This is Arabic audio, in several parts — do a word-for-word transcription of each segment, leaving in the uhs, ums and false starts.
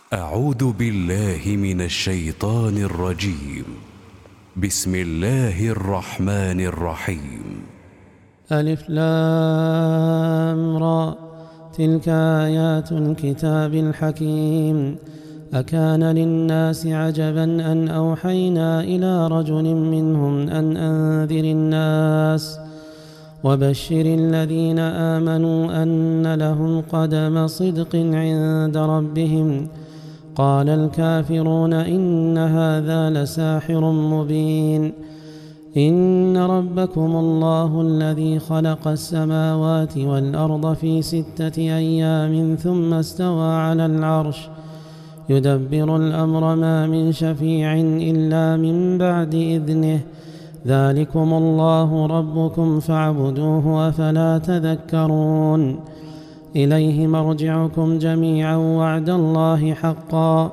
أعوذ بالله من الشيطان الرجيم. بسم الله الرحمن الرحيم. ألف لام را، تلك آيات الكتاب الحكيم. أكان للناس عجبا أن أوحينا إلى رجل منهم أن أنذر الناس وبشر الذين آمنوا أن لهم قدم صدق عند ربهم. قال الكافرون إن هذا لساحر مبين. إن ربكم الله الذي خلق السماوات والأرض في ستة أيام ثم استوى على العرش يدبر الأمر ما من شفيع إلا من بعد إذنه. ذلكم الله ربكم فاعبدوه أفلا تذكرون. إليه مرجعكم جميعا وعد الله حقا.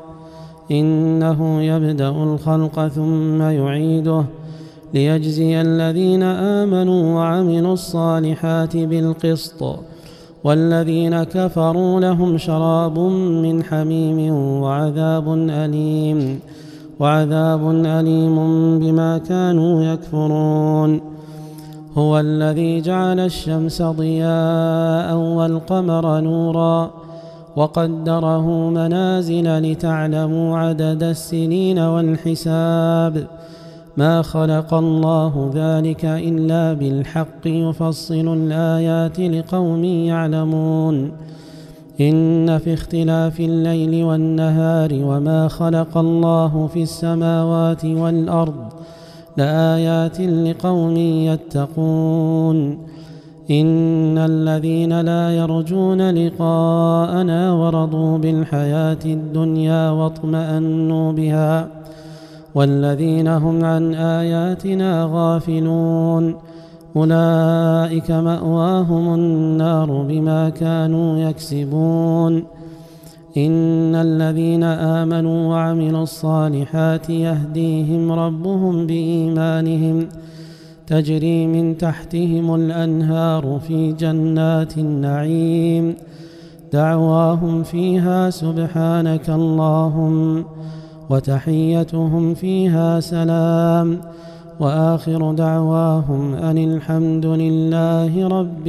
إنه يبدأ الخلق ثم يعيده ليجزي الذين آمنوا وعملوا الصالحات بالقسط، والذين كفروا لهم شراب من حميم وعذاب أليم وعذاب أليم بما كانوا يكفرون. هو الذي جعل الشمس ضياء والقمر نورا وقدره منازل لتعلموا عدد السنين والحساب. ما خلق الله ذلك إلا بالحق يفصل الآيات لقوم يعلمون. إن في اختلاف الليل والنهار وما خلق الله في السماوات والأرض لآيات لقوم يتقون. إن الذين لا يرجون لقاءنا ورضوا بالحياة الدنيا واطمأنوا بها والذين هم عن آياتنا غافلون أولئك مأواهم النار بما كانوا يكسبون. إن الذين آمنوا وعملوا الصالحات يهديهم ربهم بإيمانهم تجري من تحتهم الأنهار في جنات النعيم دعواهم فيها سبحانك اللهم وتحيتهم فيها سلام وآخر دعواهم أن الحمد لله رب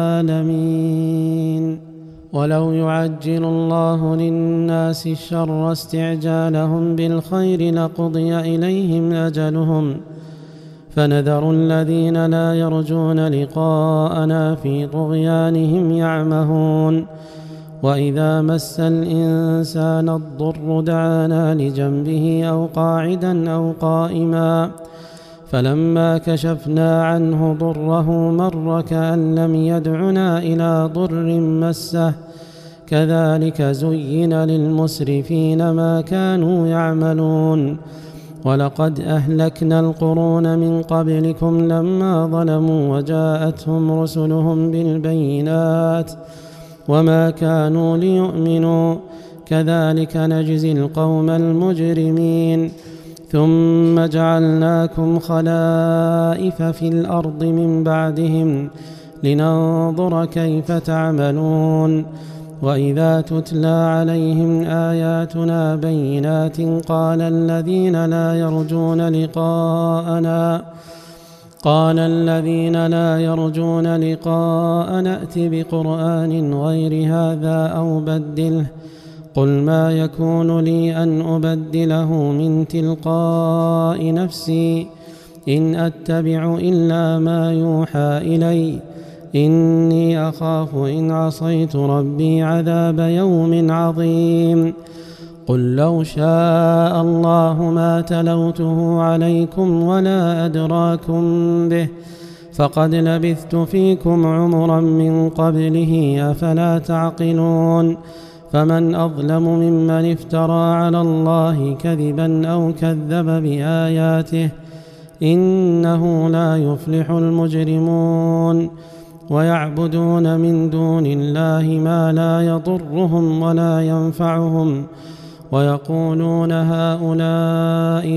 العالمين. ولو يعجل الله للناس الشر استعجالهم بالخير لقضي إليهم أجلهم فنذر الذين لا يرجون لقاءنا في طغيانهم يعمهون. وإذا مس الإنسان الضر دعانا لجنبه أو قاعدا أو قائما فلما كشفنا عنه ضره مر كأن لم يدعنا إلى ضر مسه كذلك زين للمسرفين ما كانوا يعملون. ولقد أهلكنا القرون من قبلكم لما ظلموا وجاءتهم رسلهم بالبينات وما كانوا ليؤمنوا كذلك نجزي القوم المجرمين. ثم جعلناكم خلائف في الأرض من بعدهم لننظر كيف تعملون. وإذا تتلى عليهم آياتنا بينات قال الذين لا يرجون لقاءنا قال الذين لا يرجون لقاءنا ائت بقرآن غير هذا أو بدله قل ما يكون لي أن أبدله من تلقاء نفسي إن أتبع إلا ما يوحى إلي إني أخاف إن عصيت ربي عذاب يوم عظيم. قل لو شاء الله ما تلوته عليكم ولا أدراكم به فقد لبثت فيكم عمرا من قبله أفلا تعقلون. فمن أظلم ممن افترى على الله كذبا أو كذب بآياته إنه لا يفلح المجرمون. ويعبدون من دون الله ما لا يضرهم ولا ينفعهم ويقولون هؤلاء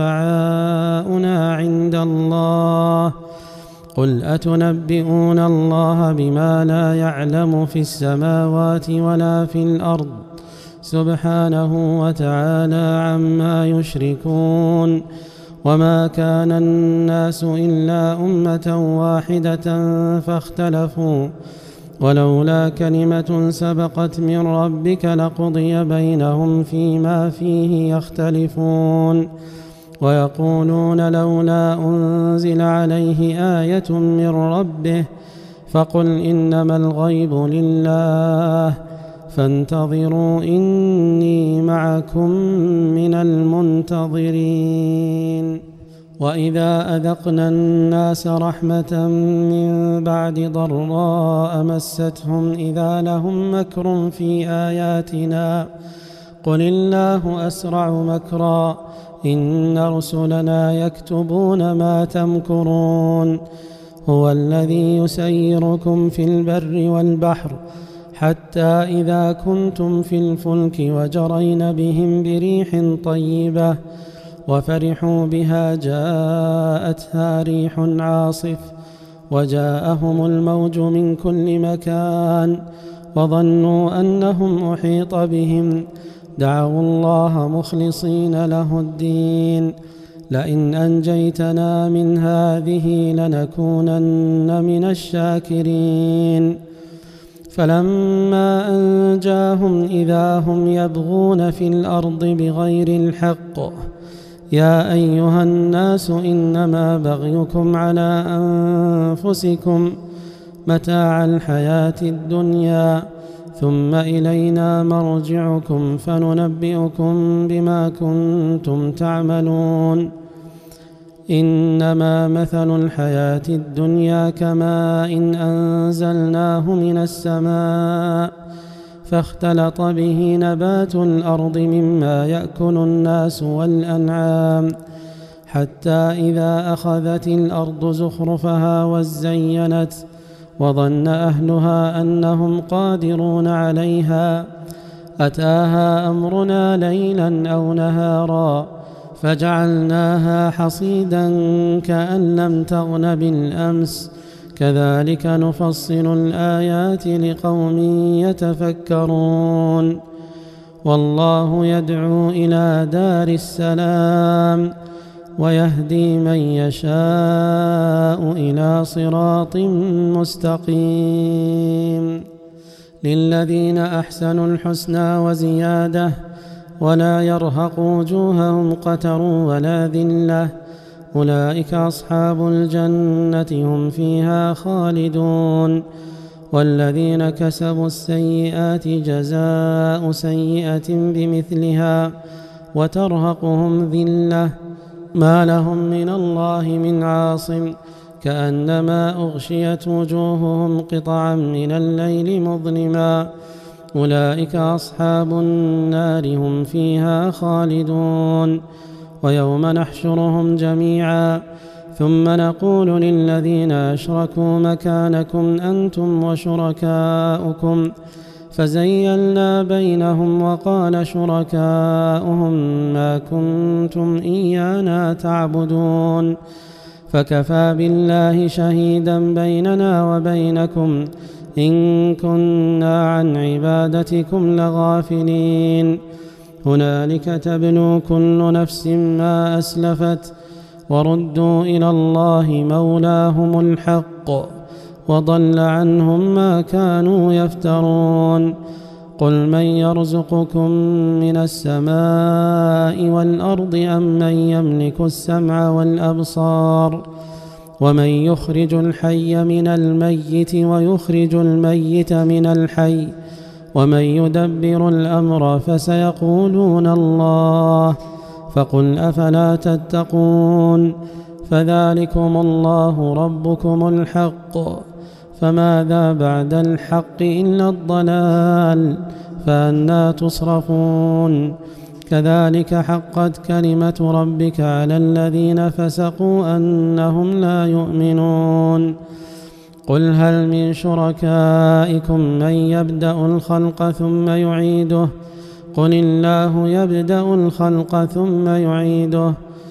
شفعاؤنا عند الله قل أتنبئون الله بما لا يعلم في السماوات ولا في الأرض سبحانه وتعالى عما يشركون. وما كان الناس إلا أمة واحدة فاختلفوا، ولولا كلمة سبقت من ربك لقضي بينهم فيما فيه يختلفون. ويقولون لولا أنزل عليه آية من ربه فقل إنما الغيب لله فانتظروا إني معكم من المنتظرين. وإذا أذقنا الناس رحمة من بعد ضراء مستهم إذا لهم مكر في آياتنا قل الله أسرع مكرا إن رسلنا يكتبون ما تمكرون. هو الذي يسيركم في البر والبحر حتى إذا كنتم في الفلك وجرين بهم بريح طيبة وفرحوا بها جاءتها ريح عاصف وجاءهم الموج من كل مكان وظنوا أنهم أحيط بهم دعوا الله مخلصين له الدين لئن أنجيتنا من هذه لنكونن من الشاكرين. فلما أنجاهم إذا هم يبغون في الأرض بغير الحق يا أيها الناس إنما بغيكم على أنفسكم متاع الحياة الدنيا ثم إلينا مرجعكم فننبئكم بما كنتم تعملون. إنما مثل الحياة الدنيا كماء إن أنزلناه من السماء فاختلط به نبات الأرض مما يأكل الناس والأنعام حتى إذا أخذت الأرض زخرفها وزينت وظن أهلها أنهم قادرون عليها أتاها أمرنا ليلا أو نهارا فجعلناها حصيدا كأن لم تغن بالأمس كذلك نفصل الآيات لقوم يتفكرون. والله يدعو إلى دار السلام ويهدي من يشاء إلى صراط مستقيم. للذين أحسنوا الحسنى وزيادة ولا يرهق وجوههم قتر ولا ذلة أولئك أصحاب الجنة هم فيها خالدون. والذين كسبوا السيئات جزاء سيئة بمثلها وترهقهم ذلة ما لهم من الله من عاصم كأنما أغشيت وجوههم قطعا من الليل مظلما أولئك أصحاب النار هم فيها خالدون. ويوم نحشرهم جميعا ثم نقول للذين أشركوا مكانكم أنتم وشركاؤكم فزيلنا بينهم وقال شركاؤهم ما كنتم إيانا تعبدون فكفى بالله شهيدا بيننا وبينكم إن كنا عن عبادتكم لغافلين. هنالك تبلو كل نفس ما أسلفت وردوا إلى الله مولاهم الحق وضل عنهم ما كانوا يفترون. قل من يرزقكم من السماء والأرض أم من يملك السمع والأبصار ومن يخرج الحي من الميت ويخرج الميت من الحي ومن يدبر الأمر فسيقولون الله فقل أفلا تتقون. فذلكم الله ربكم الحق فماذا بعد الحق إلا الضلال فأنى تصرفون. كذلك حقت كلمة ربك على الذين فسقوا أنهم لا يؤمنون. قل هل من شركائكم من يبدأ الخلق ثم يعيده قل الله يبدأ الخلق ثم يعيده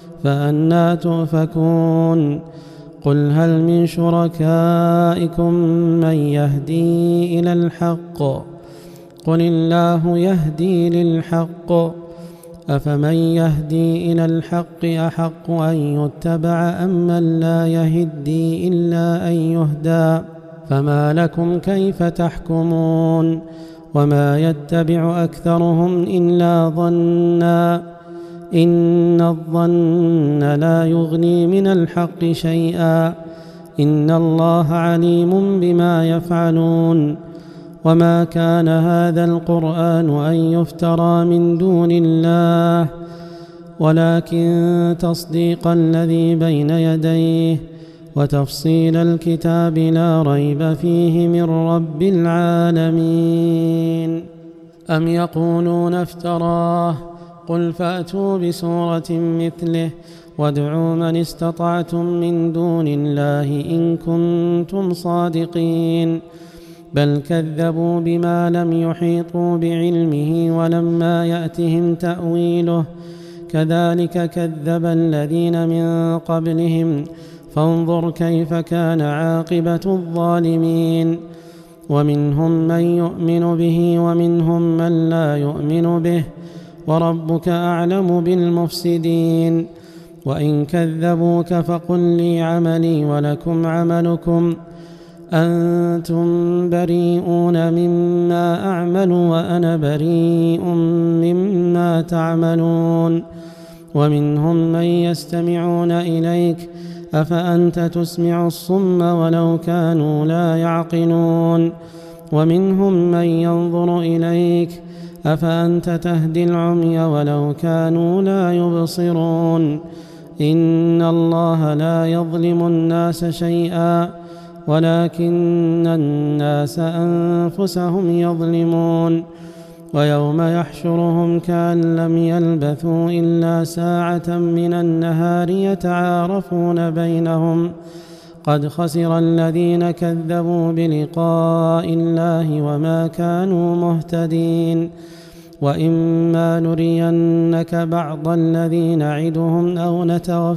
فأنى تؤفكون. قل هل من شركائكم من يهدي إلى الحق قل الله يهدي للحق أفمن يهدي إلى الحق أحق أن يتبع أم من لا يهدي إلا أن يهدى فما لكم كيف تحكمون وما يتبع أكثرهم إلا ظنا إن الظن لا يغني من الحق شيئا إن الله عليم بما يفعلون وما كان هذا القرآن أن يفترى من دون الله ولكن تصديق الذي بين يديه وتفصيل الكتاب لا ريب فيه من رب العالمين. أم يقولون افتراه قل فأتوا بسورة مثله وادعوا من استطعتم من دون الله إن كنتم صادقين بل كذبوا بما لم يحيطوا بعلمه ولما يأتهم تأويله كذلك كذب الذين من قبلهم فانظر كيف كان عاقبة الظالمين ومنهم من يؤمن به ومنهم من لا يؤمن به وربك أعلم بالمفسدين وإن كذبوك فقل لي عملي ولكم عملكم أنتم بريئون مما أعمل وأنا بريء مما تعملون ومنهم من يستمعون إليك أفأنت تسمع الصم ولو كانوا لا يعقلون ومنهم من ينظر إليك أفأنت تهدي العمي ولو كانوا لا يبصرون إن الله لا يظلم الناس شيئا ولكن الناس أنفسهم يظلمون ويوم يحشرهم كأن لم يلبثوا إلا ساعة من النهار يتعارفون بينهم قد خسر الذين كذبوا بلقاء الله وما كانوا مهتدين وإما نرينك بعض الذي نعدهم أو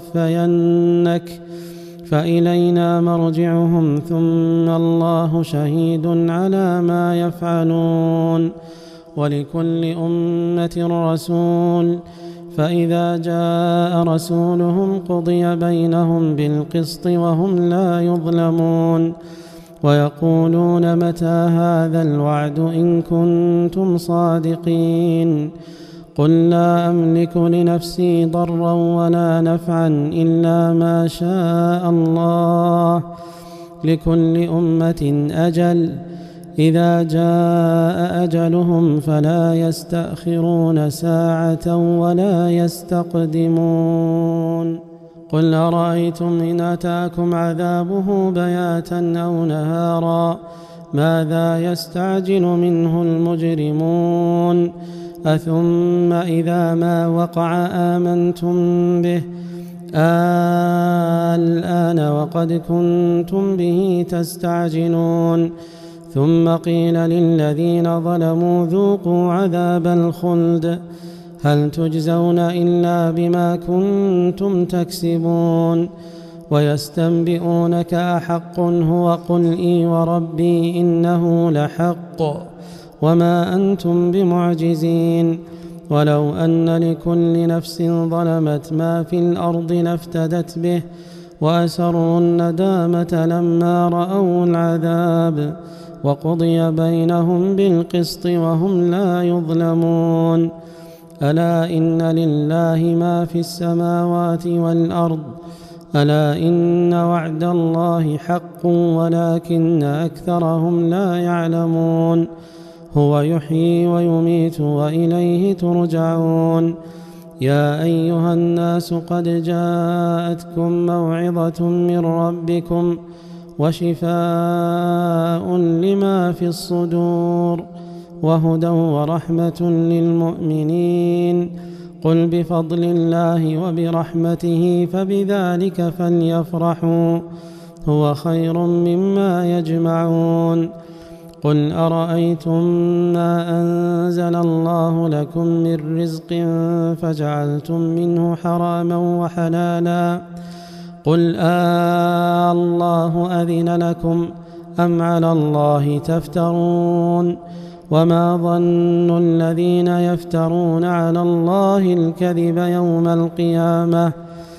نتوفينك فإلينا مرجعهم ثم الله شهيد على ما يفعلون ولكل أمة رسول فإذا جاء رسولهم قضي بينهم بالقسط وهم لا يظلمون ويقولون متى هذا الوعد إن كنتم صادقين قل لا أملك لنفسي ضرا ولا نفعا إلا ما شاء الله لكل أمة أجل إذا جاء أجلهم فلا يستأخرون ساعة ولا يستقدمون قل أرأيتم إن أتاكم عذابه بياتا أو نهارا ماذا يستعجل منه المجرمون أثم إذا ما وقع آمنتم به الآن وقد كنتم به تستعجلون ثم قيل للذين ظلموا ذوقوا عذاب الخلد هل تجزون إلا بما كنتم تكسبون ويستنبئونك أحق هو قل إي وربي إنه لحق وما أنتم بمعجزين ولو أن لكل نفس ظلمت ما في الأرض لافتدت به وأسروا الندامة لما رأوا العذاب وقضي بينهم بالقسط وهم لا يظلمون ألا إن لله ما في السماوات والأرض ألا إن وعد الله حق ولكن أكثرهم لا يعلمون هو يحيي ويميت وإليه ترجعون يا أيها الناس قد جاءتكم موعظة من ربكم وشفاء لما في الصدور وهدى ورحمة للمؤمنين قل بفضل الله وبرحمته فبذلك فليفرحوا هو خير مما يجمعون قل أرأيتم ما أنزل الله لكم من رزق فجعلتم منه حراما وحلالا قل آه الله أذن لكم أم على الله تفترون وما ظن الذين يفترون على الله الكذب يوم القيامة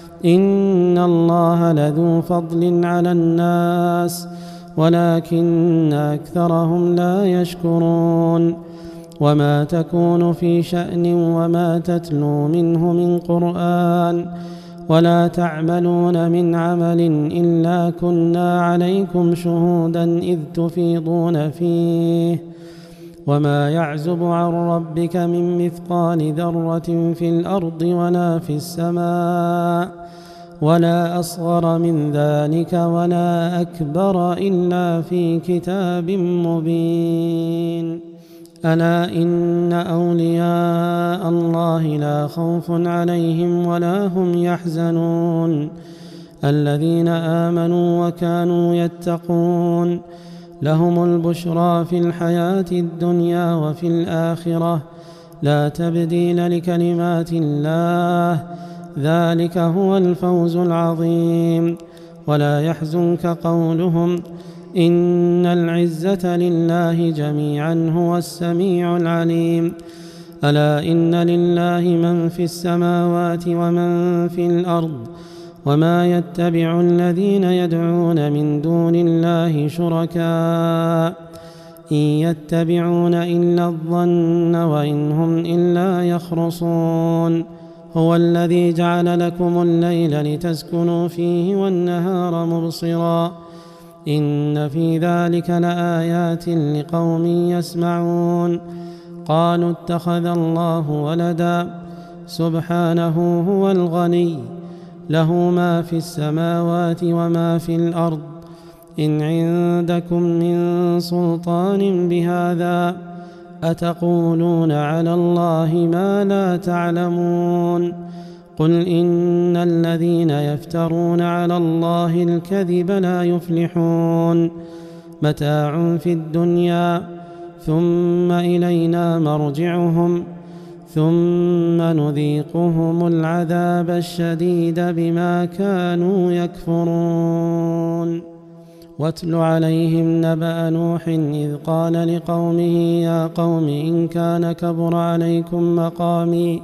إن الله لذو فضل على الناس ولكن أكثرهم لا يشكرون وما تكون في شأن وما تتلو منه من قرآن ولا تعملون من عمل إلا كنا عليكم شهودا إذ تفيضون فيه وما يعزب عن ربك من مثقال ذرة في الأرض ولا في السماء ولا أصغر من ذلك ولا أكبر إلا في كتاب مبين ألا إن أولياء الله لا خوف عليهم ولا هم يحزنون الذين آمنوا وكانوا يتقون لهم البشرى في الحياة الدنيا وفي الآخرة لا تبديل لكلمات الله ذلك هو الفوز العظيم ولا يحزنك قولهم إن العزة لله جميعا هو السميع العليم ألا إن لله من في السماوات ومن في الأرض وما يتبع الذين يدعون من دون الله شركاء إن يتبعون إلا الظن وإن هم إلا يخرصون هو الذي جعل لكم الليل لتسكنوا فيه والنهار مبصرا إن في ذلك لآيات لقوم يسمعون قالوا اتخذ الله ولدا سبحانه هو الغني له ما في السماوات وما في الأرض إن عندكم من سلطان بهذا أتقولون على الله ما لا تعلمون قل إن الذين يفترون على الله الكذب لا يفلحون متاع في الدنيا ثم إلينا مرجعهم ثم نذيقهم العذاب الشديد بما كانوا يكفرون واتل عليهم نبأ نوح إذ قال لقومه يا قوم إن كان كبر عليكم مقامي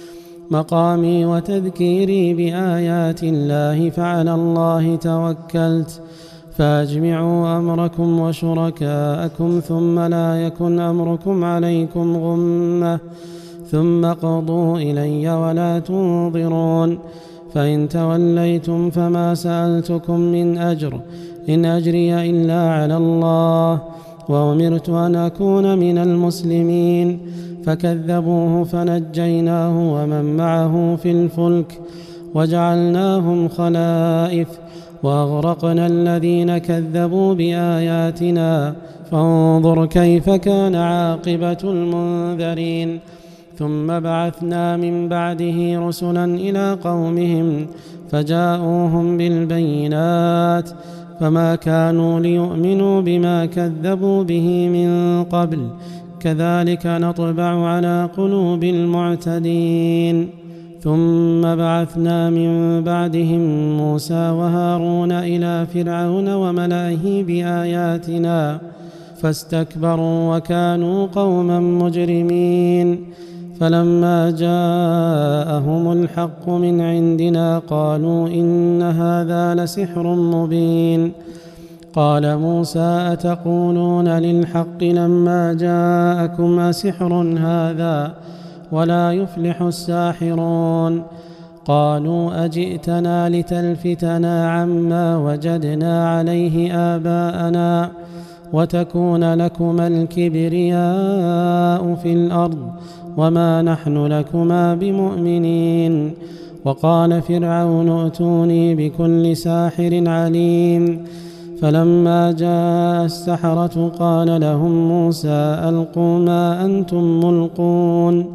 مقامي وتذكيري بآيات الله فعلى الله توكلت فاجمعوا أمركم وشركاءكم ثم لا يكن أمركم عليكم غمة ثم قضوا إلي ولا تنظرون فإن توليتم فما سألتكم من أجر إن أجري إلا على الله وأمرت أن أكون من المسلمين فكذبوه فنجيناه ومن معه في الفلك وجعلناهم خلائف وأغرقنا الذين كذبوا بآياتنا فانظر كيف كان عاقبة المنذرين ثم بعثنا من بعده رسلا إلى قومهم فجاءوهم بالبينات فما كانوا ليؤمنوا بما كذبوا به من قبل كذلك نطبع على قلوب المعتدين ثم بعثنا من بعدهم موسى وهارون إلى فرعون وملئه بآياتنا فاستكبروا وكانوا قوما مجرمين فلما جاءهم الحق من عندنا قالوا إن هذا لسحر مبين قال موسى أتقولون للحق لما جاءكم أسحر هذا ولا يفلح الساحرون قالوا أجئتنا لتلفتنا عما وجدنا عليه آباءنا وتكون لكما الكبرياء في الأرض وما نحن لكما بمؤمنين وقال فرعون ائتوني بكل ساحر عليم فلما جاء السحرة قال لهم موسى ألقوا ما أنتم ملقون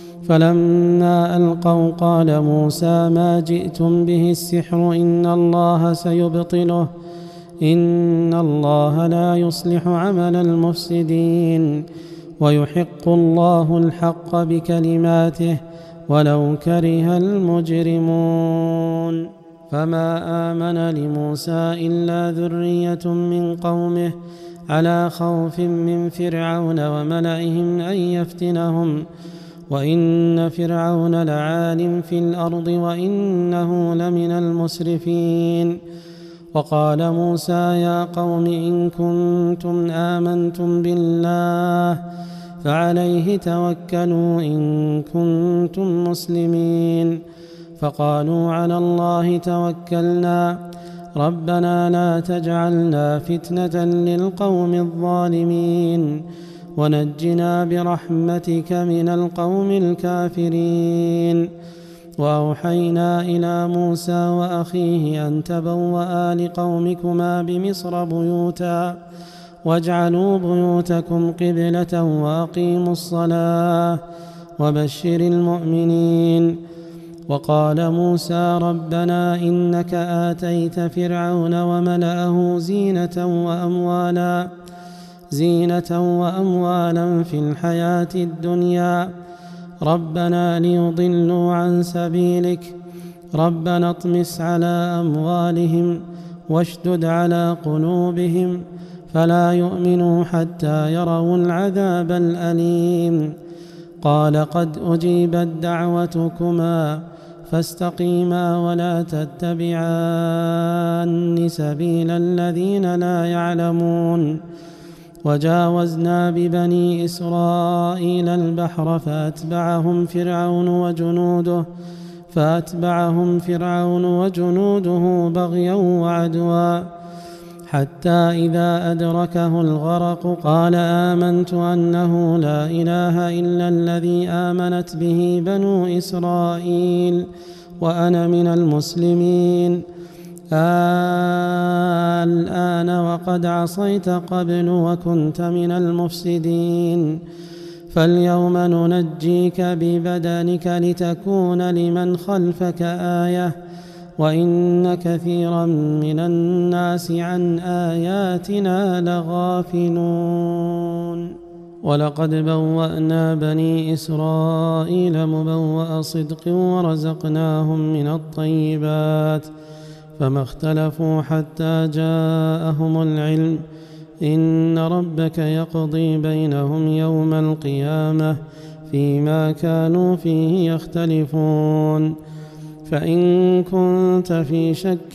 فلما ألقوا قال موسى ما جئتم به السحر إن الله سيبطله إن الله لا يصلح عمل المفسدين ويحق الله الحق بكلماته ولو كره المجرمون فما آمن لموسى إلا ذرية من قومه على خوف من فرعون وملئهم أن يفتنهم، وإن فرعون لعال في الأرض وإنه لمن المسرفين. وقال موسى يا قوم إن كنتم آمنتم بالله فعليه توكلوا إن كنتم مسلمين. فقالوا على الله توكلنا ربنا لا تجعلنا فتنة للقوم الظالمين ونجنا برحمتك من القوم الكافرين. وأوحينا إلى موسى وأخيه أن تبوأ لقومكما بمصر بيوتا واجعلوا بيوتكم قبلة وأقيموا الصلاة وبشر المؤمنين. وقال موسى ربنا إنك آتيت فرعون وملأه زينة وأموالا زينة وأموالا في الحياة الدنيا ربنا ليضلوا عن سبيلك ربنا اطمس على أموالهم واشدد على قلوبهم فلا يؤمنوا حتى يروا العذاب الأليم. قال قد أجيبت دعوتكما فاستقيما ولا تتبعان سبيل الذين لا يعلمون. وجاوزنا ببني إسرائيل البحر فأتبعهم فرعون وجنوده فأتبعهم فرعون وجنوده بغيا وعدوا حتى إذا أدركه الغرق قال آمنت أنه لا إله إلا الذي آمنت به بنو إسرائيل وأنا من المسلمين. الآن وقد عصيت قبل وكنت من المفسدين فاليوم ننجيك ببدنك لتكون لمن خلفك آية وإن كثيرا من الناس عن آياتنا لغافلون. ولقد بوأنا بني إسرائيل مبوأ صدق ورزقناهم من الطيبات فما اختلفوا حتى جاءهم العلم إن ربك يقضي بينهم يوم القيامة فيما كانوا فيه يختلفون. فإن كنت في شك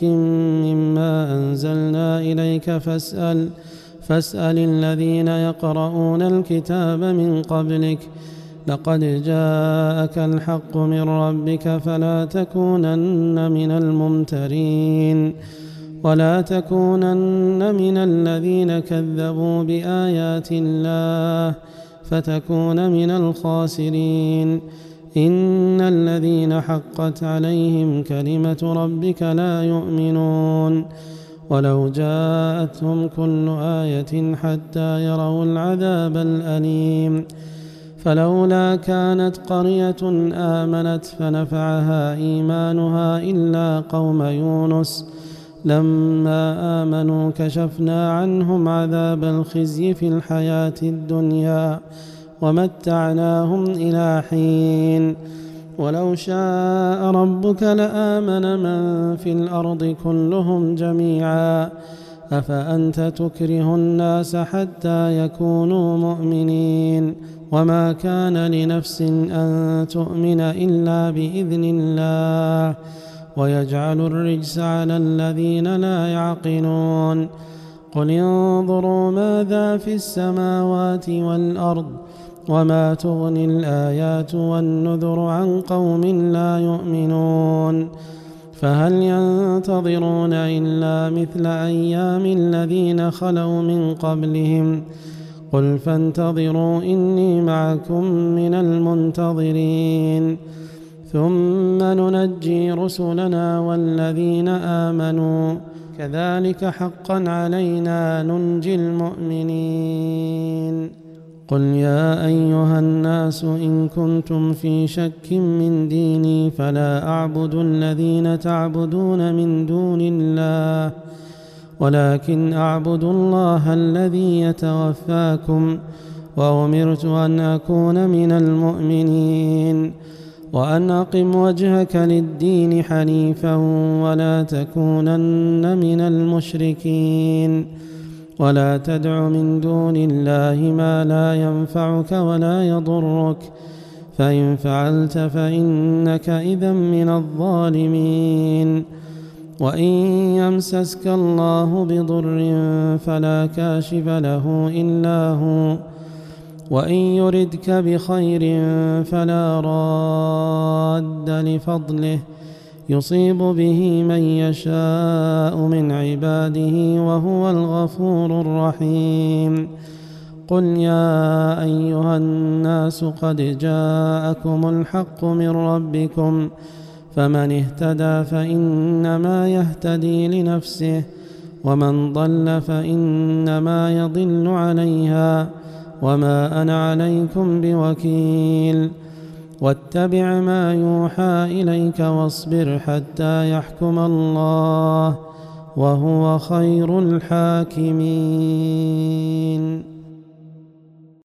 مما أنزلنا إليك فاسأل فاسأل الذين يقرؤون الكتاب من قبلك لقد جاءك الحق من ربك فلا تكونن من الممترين ولا تكونن من الذين كذبوا بآيات الله فتكون من الخاسرين. إن الذين حقت عليهم كلمة ربك لا يؤمنون ولو جاءتهم كل آية حتى يروا العذاب الأليم. فلولا كانت قرية آمنت فنفعها إيمانها إلا قوم يونس لما آمنوا كشفنا عنهم عذاب الخزي في الحياة الدنيا ومتعناهم إلى حين. ولو شاء ربك لآمن من في الأرض كلهم جميعا أفأنت تكره الناس حتى يكونوا مؤمنين وما كان لنفس أن تؤمن إلا بإذن الله ويجعل الرجس على الذين لا يعقلون. قل انظروا ماذا في السماوات والأرض وما تغني الآيات والنذر عن قوم لا يؤمنون. فهل ينتظرون إلا مثل أيام الذين خلوا من قبلهم قل فانتظروا إني معكم من المنتظرين. ثم ننجي رسلنا والذين آمنوا كذلك حقا علينا ننجي المؤمنين. قل يا أيها الناس إن كنتم في شك من ديني فلا أعبد الذين تعبدون من دون الله ولكن أعبد الله الذي يتوفاكم وأمرت أن أكون من المؤمنين وأن أقم وجهك للدين حنيفا ولا تكونن من المشركين. ولا تدع من دون الله ما لا ينفعك ولا يضرك، فإن فعلت فإنك إذا من الظالمين. وإن يمسسك الله بضر فلا كاشف له إلا هو، وإن يردك بخير فلا راد لفضله، يصيب به من يشاء من عباده وهو الغفور الرحيم. قل يا أيها الناس قد جاءكم الحق من ربكم، فمن اهتدى فإنما يهتدي لنفسه، ومن ضل فإنما يضل عليها، وما أنا عليكم بوكيل. واتبع ما يوحى إليك واصبر حتى يحكم الله، وهو خير الحاكمين.